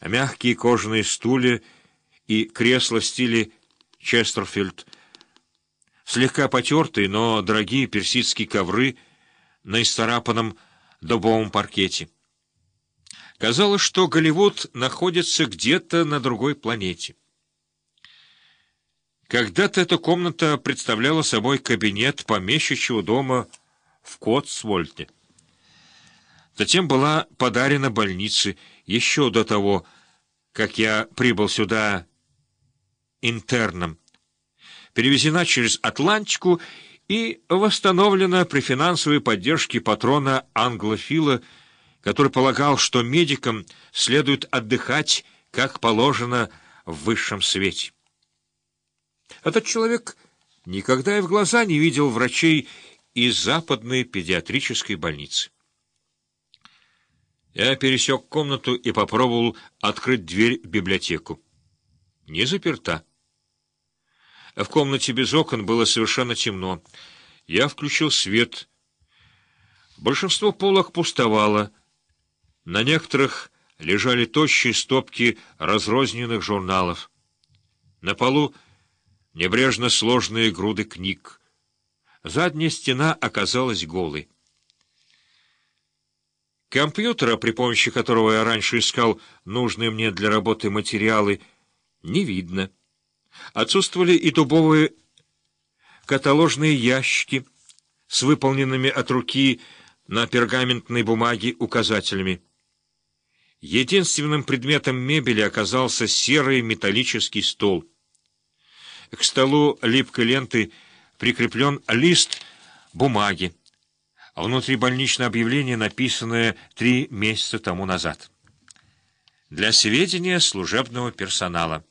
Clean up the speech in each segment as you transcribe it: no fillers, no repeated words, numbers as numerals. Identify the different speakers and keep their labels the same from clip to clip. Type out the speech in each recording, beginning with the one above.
Speaker 1: мягкие кожаные стулья и кресла в стиле Честерфилд, слегка потертые, но дорогие персидские ковры на исцарапанном дубовом паркете. Казалось, что Голливуд находится где-то на другой планете. Когда-то эта комната представляла собой кабинет помещичьего дома в Котсвольде. Затем была подарена больнице еще до того, как я прибыл сюда интерном, перевезена через Атлантику и восстановлена при финансовой поддержке патрона англофила, который полагал, что медикам следует отдыхать, как положено, в высшем свете. Этот человек никогда и в глаза не видел врачей из западной педиатрической больницы. Я пересек комнату и попробовал открыть дверь в библиотеку. Не заперта. В комнате без окон было совершенно темно. Я включил свет. Большинство полок пустовало. На некоторых лежали тощие стопки разрозненных журналов. На полу небрежно сложные груды книг. Задняя стена оказалась голой. Компьютера, при помощи которого я раньше искал нужные мне для работы материалы, не видно. Отсутствовали и дубовые каталожные ящики с выполненными от руки на пергаментной бумаге указателями. Единственным предметом мебели оказался серый металлический стол. К столу липкой лентой прикреплен лист бумаги, а внутри больничное объявление, написанное 3 месяца тому назад. Для сведения служебного персонала.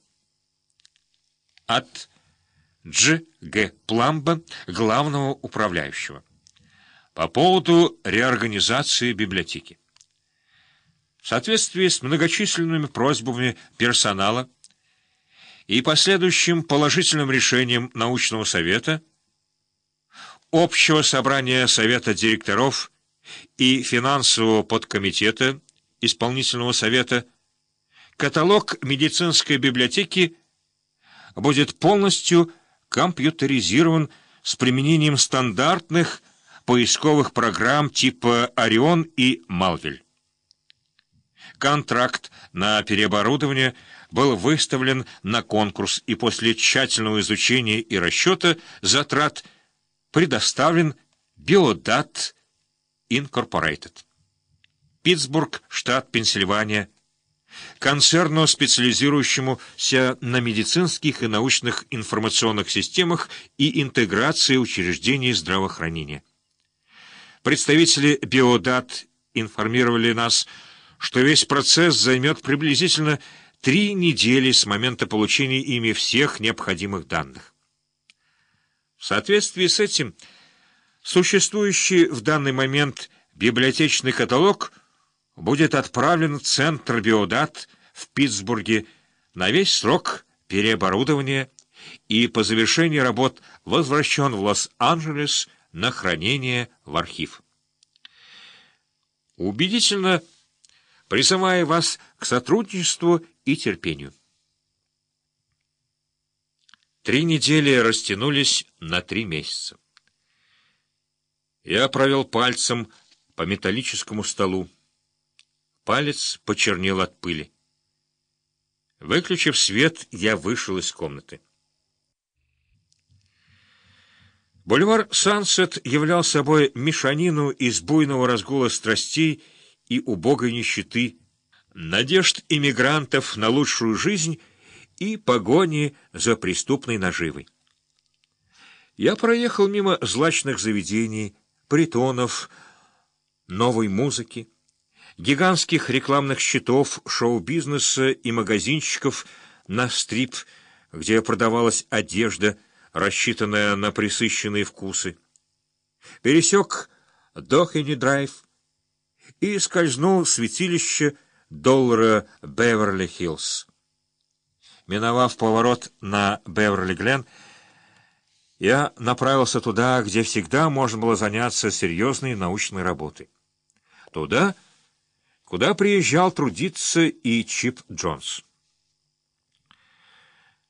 Speaker 1: От Дж. Г. Пламба, главного управляющего. По поводу реорганизации библиотеки. В соответствии с многочисленными просьбами персонала и последующим положительным решением научного совета, общего собрания совета директоров и финансового подкомитета исполнительного совета, каталог медицинской библиотеки будет полностью компьютеризирован с применением стандартных поисковых программ типа «Орион» и «Малвель». Контракт на переоборудование был выставлен на конкурс и после тщательного изучения и расчета затрат предоставлен Биодат Инкорпорейтед, Питтсбург, штат Пенсильвания, концерну, специализирующемуся на медицинских и научных информационных системах и интеграции учреждений здравоохранения. Представители Биодат информировали нас, что весь процесс займет приблизительно 3 недели с момента получения ими всех необходимых данных. В соответствии с этим, существующий в данный момент библиотечный каталог будет отправлен в Центр Биодат в Питтсбурге на весь срок переоборудования и по завершении работ возвращен в Лос-Анджелес на хранение в архив. Убедительно призываю вас к сотрудничеству и терпению. 3 недели растянулись на 3 месяца. Я провел пальцем по металлическому столу. Палец почернел от пыли. Выключив свет, я вышел из комнаты. Бульвар Сансет являл собой мешанину из буйного разгула страстей и убогой нищеты, надежд иммигрантов на лучшую жизнь и погони за преступной наживой. Я проехал мимо злачных заведений, притонов, новой музыки, гигантских рекламных щитов шоу-бизнеса и магазинчиков на стрип, где продавалась одежда, рассчитанная на пресыщенные вкусы. Пересек Дохини-драйв и скользнул в святилище доллара Беверли-Хиллз. Миновав поворот на Беверли-Гленн, я направился туда, где всегда можно было заняться серьезной научной работой. Туда, куда приезжал трудиться и Чип Джонс.